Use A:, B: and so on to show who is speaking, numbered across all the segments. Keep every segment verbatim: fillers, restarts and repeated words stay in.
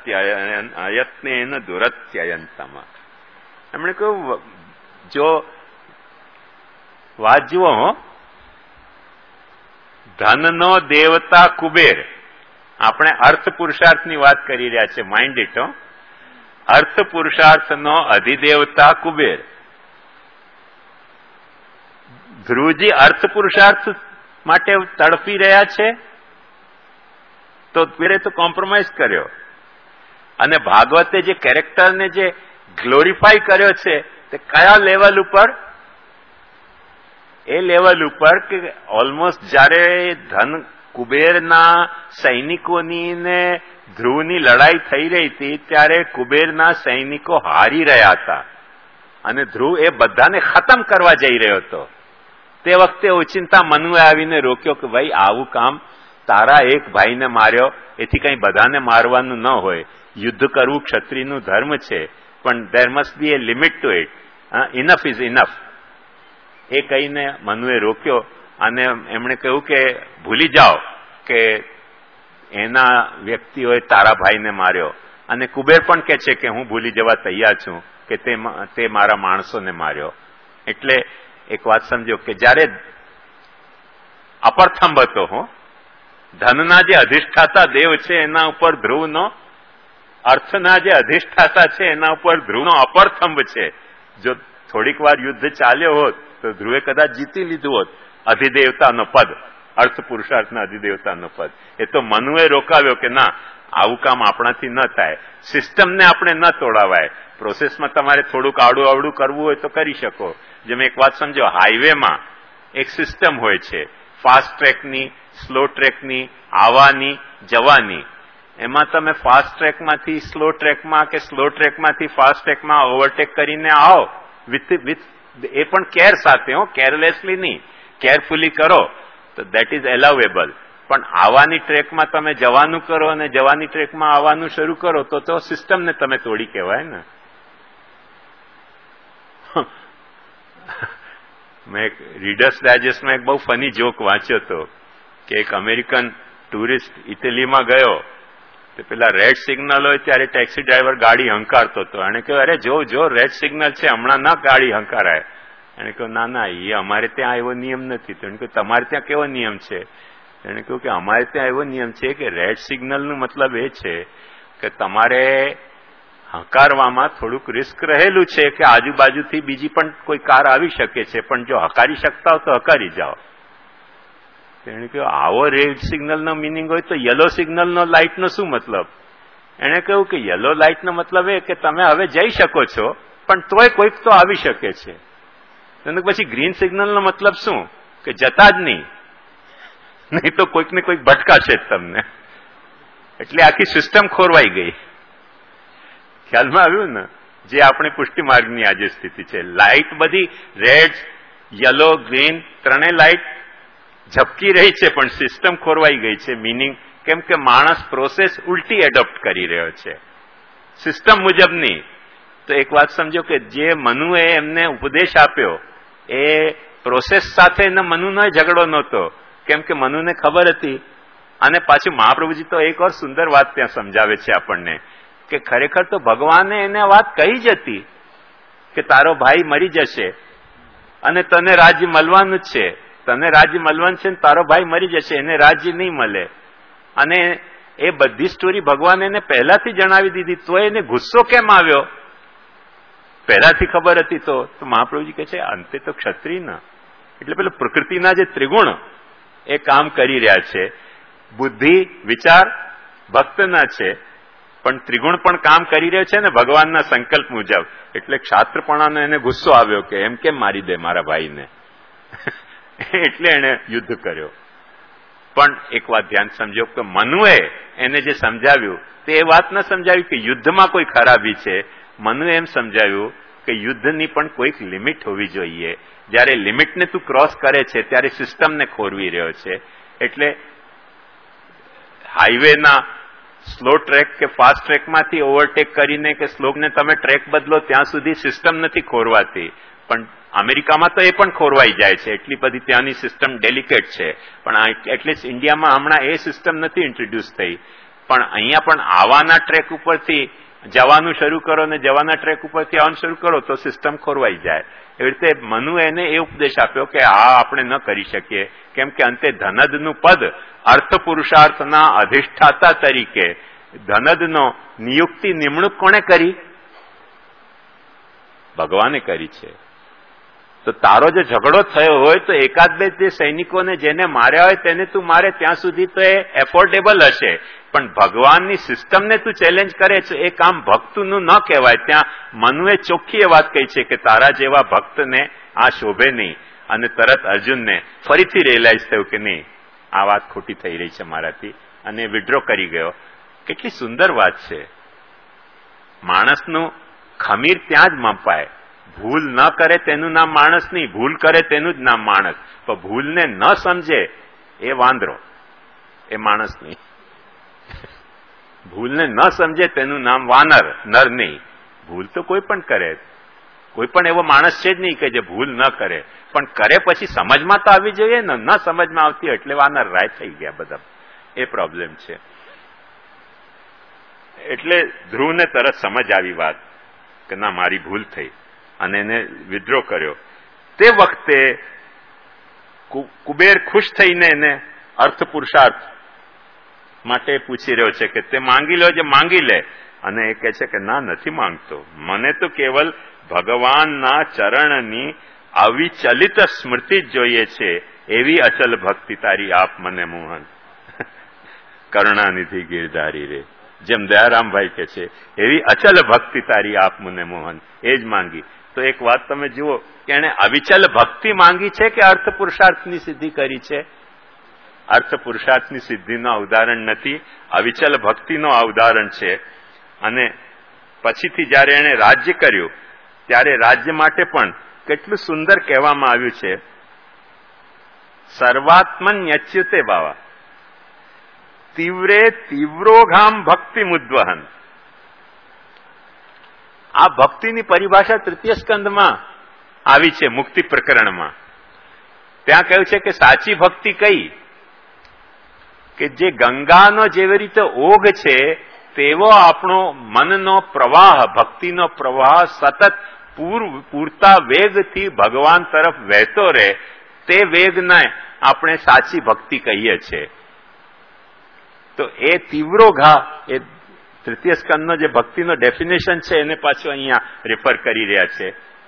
A: અયત્નેન દુરત્યયંતમ. એમણે કહ્યું જો વાત જુઓ, ધનનો દેવતા કુબેર, આપણે અર્થ પુરુષાર્થની વાત કરી રહ્યા છે, માઇન્ડ ઇટ. અર્થ પુરુષાર્થનો અધિદેવતા કુબેર. ધ્રુવજી અર્થ પુરુષાર્થ માટે તડપી રહ્યા છે તો કુબેરે તો કોમ્પ્રોમાઇઝ કર્યો. અને ભાગવતે જે કેરેક્ટરને જે ગ્લોરીફાઈ કર્યો છે તે કયા લેવલ ઉપર? એ લેવલ ઉપર કે ઓલમોસ્ટ જયારે ધન કુબેરના સૈનિકોની ને ધ્રુવની લડાઈ થઈ રહી હતી ત્યારે કુબેરના સૈનિકો હારી રહ્યા હતા અને ધ્રુવ એ બધાને ખતમ કરવા જઈ રહ્યો હતો. તે વખતે ઓચિંતા મનુએ આવીને રોક્યો કે ભાઈ આવું કામ, તારા એક ભાઈને માર્યો એથી કઈ બધાને મારવાનું ન હોય. યુદ્ધ કરવું ક્ષત્રિયનું ધર્મ છે, પણ there must be a limit to it. Enough is enough. એ કહીને મનુએ રોક્યો અને એમણે કહ્યું કે ભૂલી જાઓ કે એના વ્યક્તિઓએ તારા ભાઈને માર્યો. અને કુબેર પણ કહે છે કે હું ભૂલી જવા તૈયાર છું કે તે મારા માણસોને માર્યો. એટલે એક વાત સમજો કે જયારે અપરથંભ હતો, હું ધનના જે અધિષ્ઠાતા દેવ છે એના ઉપર ધ્રુવનો, અર્થના જે અધિષ્ઠાતા છે એના ઉપર ધ્રુવનો અપરથંભ છે. જો થોડીક વાર યુદ્ધ ચાલ્યો હોત તો ધ્રુવે કદાચ જીતી લીધું હોત અધિદેવતાનો પદ, અર્થ પુરુષાર્થના અધિદેવતાનો પદ. એ તો મનુએ રોકાવ્યો કે ના, આવું કામ આપણાથી ન થાય. સિસ્ટમને આપણે ન તોડાવાય. પ્રોસેસમાં તમારે થોડુંક આડું આવડું કરવું હોય તો કરી શકો. જેમ એક વાત સમજો, હાઈવેમાં એક સિસ્ટમ હોય છે, ફાસ્ટ ટ્રેકની, સ્લો ટ્રેકની, આવવાની જવાની. એમાં તમે ફાસ્ટ ટ્રેકમાંથી સ્લો ટ્રેકમાં કે સ્લો ટ્રેકમાંથી ફાસ્ટ ટ્રેકમાં ઓવરટેક કરીને આવો વિથ વિથ એ પણ કેર સાથે, હો, કેરલેસલી નહીં, કેરફુલી કરો તો દેટ ઇઝ એલાવેબલ. પણ આવવાની ટ્રેકમાં તમે જવાનું કરો અને જવાની ટ્રેકમાં આવવાનું શરૂ કરો તો તો સિસ્ટમને તમે તોડી કહેવાય ને. મેં એક રીડર્સ ડાયજેસ્ટમાં એક બહુ ફની જોક વાંચ્યો હતો કે એક અમેરિકન ટુરિસ્ટ ઇટલીમાં ગયો તો પેલા રેડ સિગ્નલ હોય ત્યારે ટેક્સી ડ્રાઈવર ગાડી હંકારતો હતો. એને કહ્યું, અરે જો જો રેડ સિગ્નલ છે, હમણાં ના ગાડી હંકારાય. એને કહ્યું, ના ના, એ અમારે ત્યાં એવો નિયમ નથી. તો એને કહ્યું, તમારે ત્યાં કેવો નિયમ છે? એને કહ્યું કે અમારે ત્યાં એવો નિયમ છે કે રેડ સિગ્નલનો મતલબ એ છે કે તમારે હકારવામાં થોડુંક રિસ્ક રહેલું છે કે આજુબાજુથી બીજી પણ કોઈ કાર આવી શકે છે, પણ જો હકારી શકતા હો તો હકારી જાઓ. એને કહ્યું, આવો રેડ સિગ્નલનો મિનિંગ હોય તો યલો સિગ્નલનો લાઇટનો શું મતલબ? એને કહ્યું કે યલો લાઇટનો મતલબ એ કે તમે હવે જઈ શકો છો, પણ તોય કોઈક તો આવી શકે છે. એને પછી ગ્રીન સિગ્નલનો મતલબ શું? કે જતા જ નહીં, નહીં તો કોઈક ને કોઈક ભટકાશે જ તમને. એટલે આખી સિસ્ટમ ખોરવાઈ ગઈ. ખ્યાલમાં આવ્યું ને? જે આપણે પુષ્ટિ માર્ગની આજે સ્થિતિ છે. લાઇટ બધી રેડ, યલો, ગ્રીન ત્રણેય લાઇટ ઝપકી રહી છે, પણ સિસ્ટમ ખોરવાઈ ગઈ છે. મિનિંગ કેમ કે માણસ પ્રોસેસ ઉલટી એડોપ્ટ કરી રહ્યો છે, સિસ્ટમ મુજબની. તો એક વાત સમજો કે જે મનુએ એમને ઉપદેશ આપ્યો એ પ્રોસેસ સાથે મનુનો ઝઘડો નહોતો, કેમ કે મનુને ખબર હતી. અને પાછું મહાપ્રભુજી તો એક ઓર સુંદર વાત ત્યાં સમજાવે છે આપણને કે ખરેખર તો ભગવાને એને વાત કહી જ હતી કે તારો ભાઈ મરી જશે અને તને રાજ્ય મળવાનું જ છે, તને રાજ્ય મળવાનું છે ને તારો ભાઈ મરી જશે, એને રાજ્ય નહીં મળે. અને એ બધી સ્ટોરી ભગવાને એને પહેલાથી જણાવી દીધી, તો એને ગુસ્સો કેમ આવ્યો? પહેલાથી ખબર હતી તો મહાપ્રભુજી કહે છે અંતે તો ક્ષત્રિયના, એટલે પેલું પ્રકૃતિના જે ત્રિગુણ એ કામ કરી રહ્યા છે. બુદ્ધિ, વિચાર ભક્તના છે, પણ ત્રિગુણ પણ કામ કરી રહ્યો છે ને ભગવાનના સંકલ્પ મુજબ. એટલે ક્ષાત્રપણાનો એને ગુસ્સો આવ્યો કે એમ કેમ મારી દે મારા ભાઈને. એટલે એને યુદ્ધ કર્યો. પણ એક વાત ધ્યાન સમજો કે મનુએ એને જે સમજાવ્યું તે એ વાત ન સમજાવી કે યુદ્ધમાં કોઈ ખરાબી છે. મનુએ એમ સમજાવ્યું કે યુદ્ધની પણ કોઈક લિમિટ હોવી જોઈએ. જયારે લિમિટને તું ક્રોસ કરે છે ત્યારે સિસ્ટમને ખોરવી રહ્યો છે. એટલે હાઈવેના સ્લો ટ્રેક કે ફાસ્ટ ટ્રેકમાંથી ઓવરટેક કરીને કે સ્લોને તમે ટ્રેક બદલો ત્યાં સુધી સિસ્ટમ નથી ખોરવાતી. પણ અમેરિકામાં તો એ પણ ખોરવાઈ જાય છે, એટલી બધી ત્યાંની સિસ્ટમ ડેલિકેટ છે. પણ એટલીસ્ટ ઇન્ડિયામાં હમણાં એ સિસ્ટમ નથી ઇન્ટ્રોડ્યુસ થઈ પણ અહીંયા પણ આવવાના ટ્રેક ઉપરથી જવાનું શરૂ કરો ને જવાના ટ્રેક ઉપરથી આવવાનું શરૂ કરો તો સિસ્ટમ ખોરવાઈ જાય. એવી રીતે મનુ એને એ ઉપદેશ આપ્યો કે આ આપણે ન કરી શકીએ, કેમ કે અંતે ધનદનું પદ અર્થ પુરુષાર્થના અધિષ્ઠાતા તરીકે ધનદનો નિયુક્તિ નિમણૂક કોણે કરી? ભગવાને કરી છે. તો તારો જો ઝઘડો થયો હોય તો એકાદ બે જે સૈનિકોને જેને માર્યા હોય તેને તું મારે ત્યાં સુધી તો એ એફોર્ડેબલ હશે, પણ ભગવાનની સિસ્ટમને તું ચેલેન્જ કરે છે એ કામ ભક્તનું ન કહેવાય. ત્યાં મનુએ ચોખ્ખી એ વાત કહી છે કે તારા જેવા ભક્તને આ શોભે નહીં, અને તરત અર્જુનને ફરીથી રિયલાઇઝ થયું કે નહીં આ વાત ખોટી થઈ રહી છે મારાથી, અને વિડ્રો કરી ગયો. કેટલી સુંદર વાત છે. માણસનું ખમીર ત્યાં જ મપાય. ભૂલ ન કરે તેનું નામ માણસ નહીં, ભૂલ કરે તેનું જ નામ માણસ. પણ ભૂલને ન સમજે એ વાંદરો, એ માણસ નહીં. ભૂલને ન સમજે તેનું નામ વાનર, નર નહીં. ભૂલ તો કોઈ પણ કરે, કોઈ પણ એવો માણસ છે જ નહીં કે જે ભૂલ ન કરે, પણ કરે પછી સમજમાં તો આવી જોઈએ ને. ન સમજમાં આવતી એટલે વાનર રાય થઈ ગયા બધા. એ પ્રોબ્લેમ છે. એટલે ધ્રુવને તરત સમજ આવી વાત કે ના મારી ભૂલ થઈ, અને એને વિદ્રોહ કર્યો. તે વખતે કુબેર ખુશ થઈને એને અર્થ પુરુષાર્થ માટે પૂછી રહ્યો છે કે તે માંગી લો જે માંગી લે, અને એ કહે છે કે ના નથી માંગતો, મને તો કેવલ ભગવાનના ચરણની અવિચલિત સ્મૃતિ જ જોઈએ છે. એવી અચલ ભક્તિ તારી આપ મને મોહન, કરુણાનિધિ ગિરધારી રે. જેમ દયારામભાઈ કે છે એવી અચલ ભક્તિ તારી આપ મને મોહન, એ જ માંગી. તો એક વાત તમે જુઓ કે એને અવિચલ ભક્તિ માંગી છે કે અર્થ પુરુષાર્થની સિદ્ધિ કરી છે? અર્થ પુરુષાર્થની સિદ્ધિનો ઉદાહરણ નથી, અવિચલ ભક્તિનો આ ઉદાહરણ છે. અને પછીથી જયારે એને રાજ્ય કર્યું ત્યારે રાજ્ય માટે પણ કેટલું સુંદર કહેવામાં આવ્યું છે. સર્વાત્મન યચ્યુતે બાવા તીવ્રે તીવ્રોઘામ ભક્તિ મુદ્વહન. આ ભક્તિની પરિભાષા તૃતીય સ્કંદમાં આવી છે, મુક્તિ પ્રકરણમાં. ત્યાં કહ્યું છે કે સાચી ભક્તિ કઈ? કે જે ગંગાનો જેવી રીતે ઓઘ છે તેવો આપણો મનનો પ્રવાહ, ભક્તિનો પ્રવાહ સતત પૂર પૂરતા વેગથી ભગવાન તરફ વહેતો રહે, તે વેગને આપણે સાચી ભક્તિ કહીએ છીએ. તો એ તીવ્રો ઘા એ તૃતીય સ્કંદનો જે ભક્તિનો ડેફિનેશન છે એને પાછું અહીંયા રેફર કરી રહ્યા છે.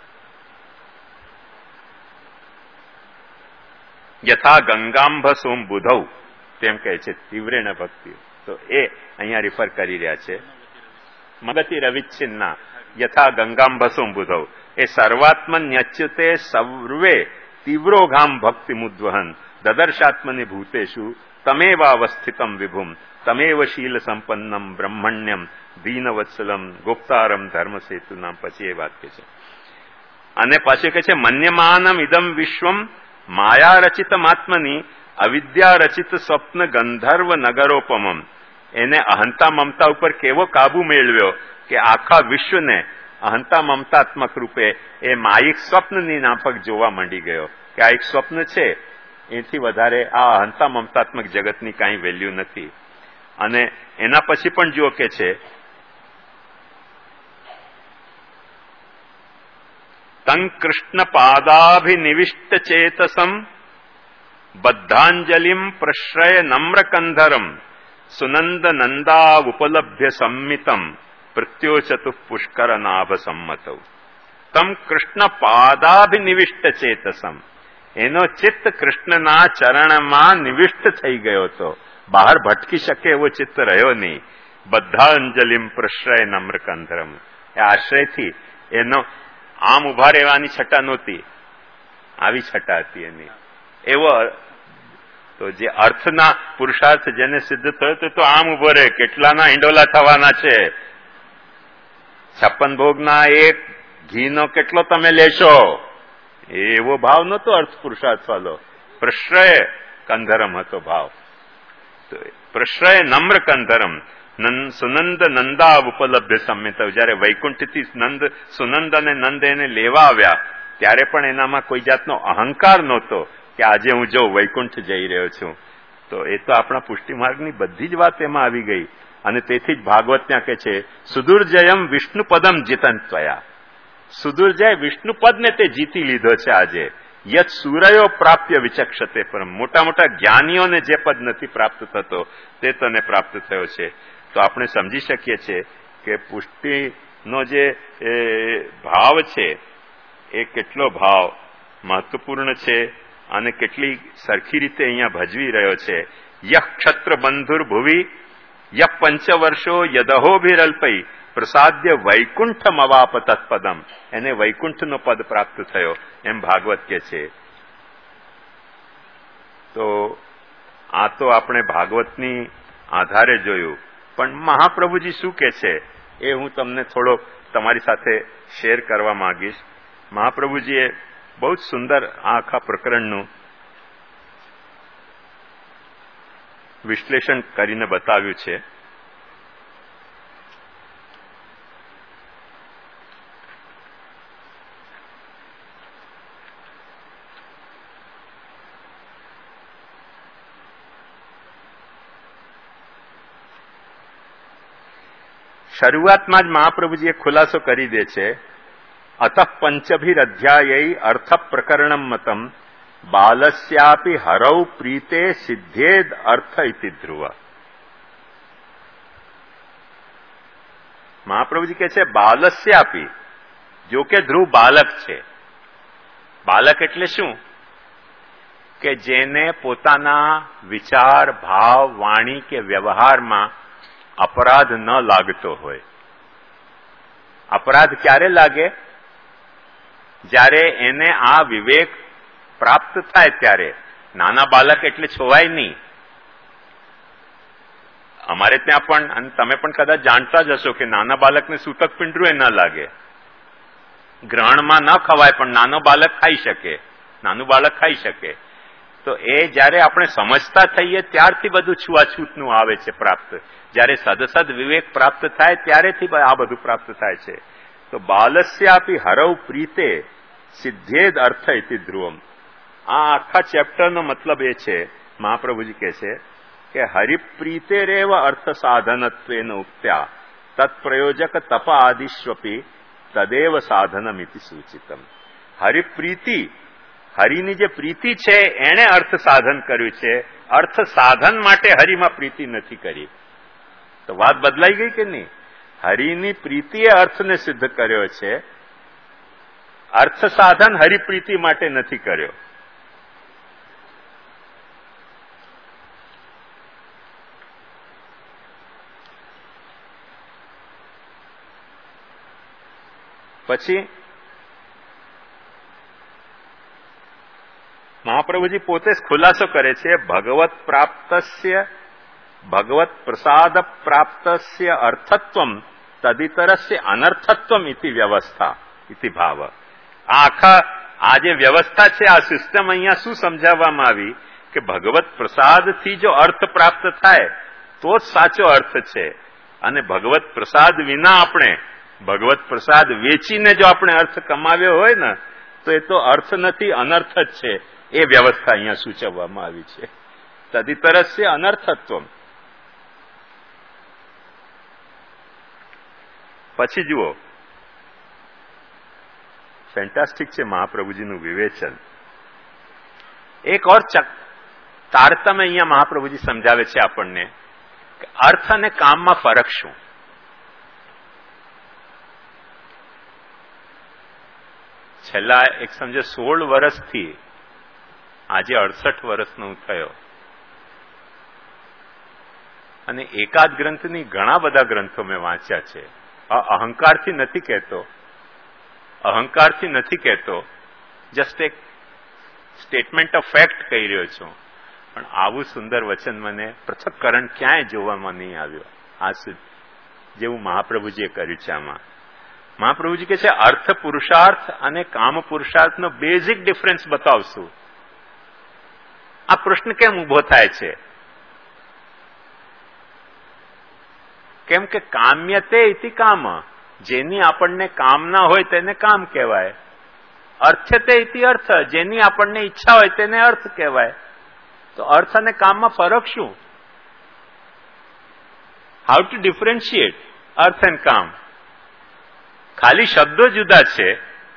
A: યથા ગંગાંભ સોમ બુધૌ તેમ કહે છે તીવ્રેણ ભક્તિ. તો એ અહીંયા રેફર કરી રહ્યા છે. મગતિ રવિચ્છિન્ના યથા ગંગાંભ સોમ બુધૌ એ સર્વાત્મન ન્યચ્યુતે સર્વે તીવ્રોઘામ ભક્તિ મુદ્વહન દદર્શાત્મનિ ભૂતેષુ તમેવાવસ્થિતમ વિભુમ તમેવ શીલ સંપન્નમ બ્રહ્મણ્યમ દીનવત્સલમ ગુપ્તારમ ધર્મસેતુ નામ. પછી એ વાત કે છે. અને પછી કે છે મન્યમાનમ ઇદમ વિશ્વમ માયા રચિતમ આત્મની અવિદ્યા રચિત સ્વપ્ન ગંધર્વ નગરોપમમ. એને અહંતા મમતા ઉપર કેવો કાબુ મેળવ્યો કે આખા વિશ્વને અહંતા મમતાત્મક રૂપે એ માયિક સ્વપ્નની નાફક જોવા માંડી ગયો કે આ એક સ્વપ્ન છે, એથી વધારે આ અહંતા મમતાત્મક જગતની કાંઈ વેલ્યુ નથી. અને એના પછી પણ જુઓ કે છે તં કૃષ્ણ પાદાભિનિવિષ્ટ ચેતસમ બદ્ધાંજલિમ પ્રશ્રય નમ્ર કંધરમ સુનંદ નંદા ઉપલભ્ય સંમિતમ પ્રત્યોચતુ પુષ્કર નાભ સંમતૌ. તમ કૃષ્ણ પાદાભિનિવિષ્ટ ચેતસમ, એનો ચિત્ત કૃષ્ણના ચરણમાં નિવિષ્ટ થઈ ગયો હતો, બહાર ભટકી શકે એવો ચિત્ત રહ્યો નહીં. બધા અંજલિમ પ્રશ્રય નમ્ર કંધરમ, એ આશ્રયથી એનો આમ ઉભા રહેવાની છટા નહોતી, આવી છટા હતી એની. એવો તો જે અર્થના પુરુષાર્થ જેને સિદ્ધ થયો તો આમ ઉભો રહે, કેટલાના હિંડોલા થવાના છે, છપ્પન ભોગના એક ઘીનો કેટલો તમે લેશો, એવો ભાવ નતો અર્થ પુરુષાર્થ વાળો. પ્રશ્રય કંધરમ હતો ભાવ. પ્રશ્રય નમ્ર કંધરમ સુનંદ નંદા ઉપલબ્ધ સંમિત. જયારે વૈકુંઠથી નંદ સુનંદ અને નંદ એને લેવા આવ્યા ત્યારે પણ એનામાં કોઈ જાતનો અહંકાર નહોતો કે આજે હું જો વૈકુંઠ જઈ રહ્યો છું. તો એ તો આપણા પુષ્ટિમાર્ગની બધી જ વાત એમાં આવી ગઈ. અને તેથી જ ભાગવત ત્યાં કહે છે સુદુર્જયમ વિષ્ણુપદમ જીતન ત્વયા. સુદુર્જય વિષ્ણુપદને તે જીતી લીધો છે આજે. યત સૂર્યો પ્રાપ્ય વિચક્ષતે પરમ. મોટા મોટા જ્ઞાનીઓને જે પદ નથી પ્રાપ્ત થતો તે તને પ્રાપ્ત થયો છે. તો આપણે સમજી શકીએ છીએ કે પુષ્ટિનો જે ભાવ છે એ કેટલો ભાવ મહત્વપૂર્ણ છે અને કેટલી સરખી રીતે અહીંયા ભજવી રહ્યો છે. યહ ક્ષત્ર બંધુર ભુવિ યહ પંચવર્ષો યદહોભિરલ્પૈ પ્રસાદ્ય વૈકુંઠમ અવાપ તત્પદમ. એને વૈકુંઠનો પદ પ્રાપ્ત થયો એમ ભાગવત કે છે. તો આ તો આપણે ભાગવતની આધારે જોયું, પણ મહાપ્રભુજી શું કે છે એ હું તમને થોડો તમારી સાથે શેર કરવા માંગીશ. મહાપ્રભુજીએ બહુ જ સુંદર આ આખા પ્રકરણનું વિશ્લેષણ કરીને બતાવ્યું છે. શરૂઆતમાં જ મહાપ્રભુજીએ ખુલાસો કરી દે છે અતઃ પંચભીર અધ્યાય અર્થ પ્રકરણમ મતમ બાલસ્યાપી હરૌ પ્રીતે સિદ્ધેદ અર્થ ઇતિ ધ્રુવ. મહાપ્રભુજી કહે છે બાલસ્યાપી, જો કે ધ્રુવ બાલક છે. બાલક એટલે શું? કે જેને પોતાના વિચાર, ભાવ, વાણી કે વ્યવહારમાં અપરાધ ન લાગતો હોય. અપરાધ ક્યારે લાગે? જ્યારે એને આ વિવેક પ્રાપ્ત થાય ત્યારે. નાના બાળક એટલે છોવાય નહીં. અમારે ત્યાં પણ, અને તમે પણ કદાચ જાણતા જ હશો કે નાના બાળકને સૂતક પિંડરું એ ન લાગે. ગ્રહણમાં ન ખવાય પણ નાનો બાળક ખાઈ શકે, નાનું બાળક ખાઈ શકે. તો એ જયારે આપણે સમજતા થઈએ ત્યારથી બધું છૂઆછૂતનું આવે છે પ્રાપ્ત. જયારે સદસદ વિવેક પ્રાપ્ત થાય ત્યારેથી આ બધું પ્રાપ્ત થાય છે. તો બાલસ્યાપી હરવ પ્રીતે સિદ્ધેદ અર્થ ઇતિ ધ્રુવમ. આ આખા ચેપ્ટરનો મતલબ એ છે, મહાપ્રભુજી કહે છે કે હરિપ્રીતેરેવ અર્થ સાધનત્વેન ઉક્ત્યા તત્પ્રયોજક તપ આદિશ્વપી તદેવ સાધનમિતિ સૂચિતમ. હરિપ્રીતિ, હરિની જે પ્રીતિ છે એણે અર્થ સાધન કર્યું છે. અર્થ સાધન માટે હરિમાં પ્રીતિ નથી કરી. તો વાત બદલાઈ ગઈ કે નહીં? હરિની પ્રીતિએ અર્થને સિદ્ધ કર્યો છે, અર્થ સાધન હરિપ્રીતિ માટે નથી કર્યો. પછી મહાપ્રભુજી પોતે જ ખુલાસો કરે છે ભગવત પ્રાપ્તસ્ય ભગવત પ્રસાદ પ્રાપ્તસ્ય અર્થત્વમ તદિતરસ્ય અનર્થત્વમ ઇતિ વ્યવસ્થા ઇતિ ભાવ. આ આખા આ જે વ્યવસ્થા છે, આ સિસ્ટમ અહીંયા શું સમજાવવામાં આવી કે ભગવત પ્રસાદથી જો અર્થ પ્રાપ્ત થાય તો જ સાચો અર્થ છે. અને ભગવત પ્રસાદ વિના આપણે ભગવત પ્રસાદ વેચીને જો આપણે અર્થ કમાવ્યો હોય ને તો એ તો અર્થ નથી, અનર્થ જ છે. એ વ્યવસ્થા અહીંયા સૂચવવામાં આવી છે. તદિતરસ્ય અનર્થત્વમ. પછી જુઓ, ફેન્ટાસ્ટિક છે મહાપ્રભુજીનું વિવેચન. એક ઓર તારતમ્ય અહીંયા મહાપ્રભુજી સમજાવે છે આપણને કે અર્થ અને કામમાં ફરક શું. છેલ્લા એક સમજો સોળ વર્ષથી આજે અડસઠ વર્ષનો હું થયો અને એકાદ ગ્રંથની ઘણા બધા ગ્રંથો મેં વાંચ્યા છે. આ અહંકારથી નથી કહેતો, અહંકારથી નથી કહેતો, જસ્ટ એક સ્ટેટમેન્ટ ઓફ ફેક્ટ કહી રહ્યો છું. પણ આવું સુંદર વચન મને પૃથક્કરણ ક્યાંય જોવામાં નહીં આવ્યો આ જેવું મહાપ્રભુજીએ કર્યું છે. આમાં મહાપ્રભુજી કહે છે અર્થ પુરુષાર્થ અને કામ પુરુષાર્થનો બેઝિક ડિફરન્સ બતાવશું. આ પ્રશ્ન કેમ ઉભો થાય છે? કેમ કે કામ્યતે ઇતિ કામ, જેની આપણને કામના હોય તેને કામ કહેવાય. અર્થ્યતે ઇતિ અર્થ, જેની આપણને ઈચ્છા હોય તેને અર્થ કહેવાય. તો અર્થ અને કામમાં ફરક શું? હાઉ ટુ ડિફરન્શિએટ અર્થ એન્ડ કામ? ખાલી શબ્દો જુદા છે,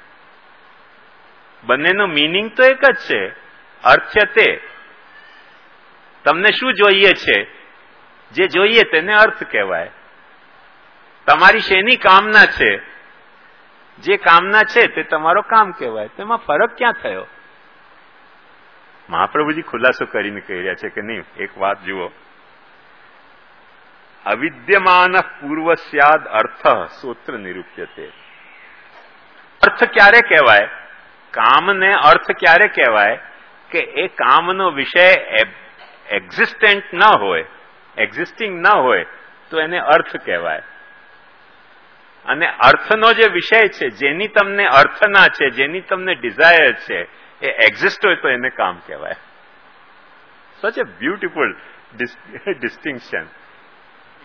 A: બંનેનો મિનિંગ તો એક જ છે. અર્થ છે તે તમને શું જોઈએ છે, જે જોઈએ તેને અર્થ કહેવાય. તમારી શેની કામના છે, જે કામના છે તે તમારો કામ કહેવાય. તેમાં ફરક ક્યાં થયો? મહાપ્રભુજી ખુલાસો કરીને કહી રહ્યા છે કે નહીં. એક વાત જુઓ, અવિદ્યમાન પૂર્વ સ્યાદ અર્થ સૂત્ર નિરૂપ્યતે. અર્થ ક્યારે કહેવાય? કામને અર્થ ક્યારે કહેવાય? કે એ કામનો વિષય એક્ઝિસ્ટન્ટ ન હોય, એક્ઝિસ્ટિંગ ન હોય તો એને અર્થ કહેવાય. અને અર્થનો જે વિષય છે, જેની તમને અર્થના છે, જેની તમને ડિઝાયર છે, એ એક્ઝિસ્ટ હોય તો એને કામ કહેવાય. સચ એ બ્યુટીફુલ ડિસ્ટિંક્શન.